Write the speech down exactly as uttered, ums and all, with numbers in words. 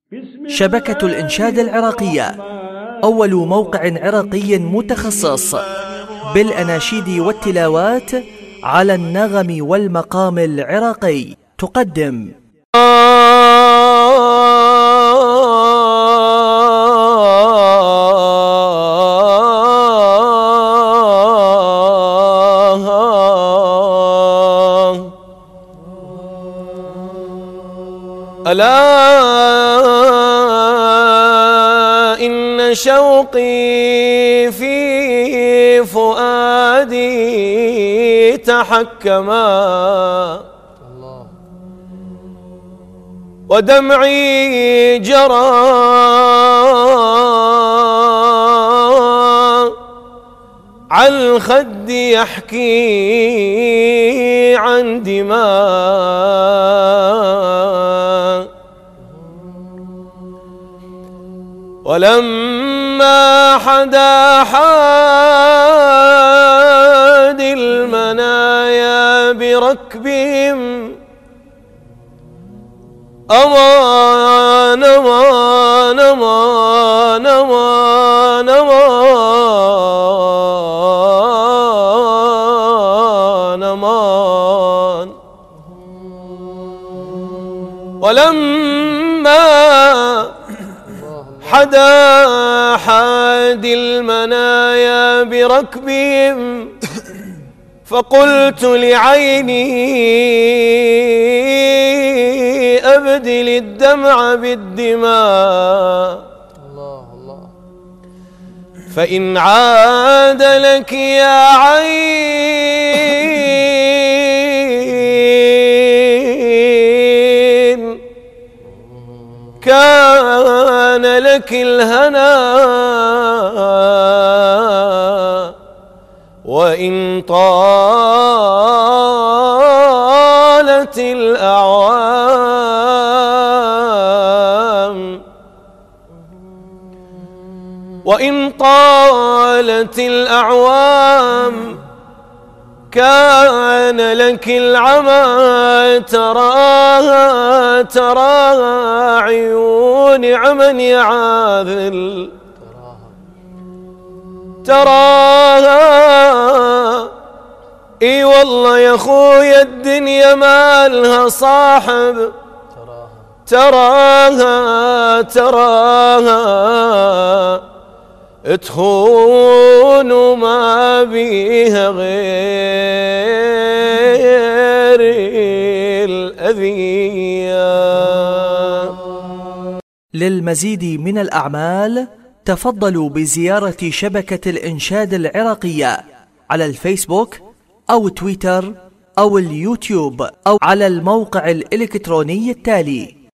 شبكة الإنشاد العراقية، أول موقع عراقي متخصص بالأناشيد والتلاوات على النغم والمقام العراقي، تقدم ألا إن شوقي في فؤادي تحكما ودمعي جرى على الخد يحكي عن دماء، ولما حدا حاد المنايا بركبهم أمان أمان أمان أمان أمان أمان، ولما حدا حاد المنايا بركبهم فقلت لعيني أبدل الدمع بالدماء، فإن عاد لك يا عين كان لك الهنا، وإن طالت الأعوام وإن طالت الأعوام كان لك العمى تراها تراها عيون عمن يعاذل تراها. اي والله يا خويا الدنيا مالها صاحب تراها تراها تخون وما بيها غير الأذية. للمزيد من الأعمال تفضلوا بزيارة شبكة الإنشاد العراقية على الفيسبوك أو تويتر أو اليوتيوب أو على الموقع الإلكتروني التالي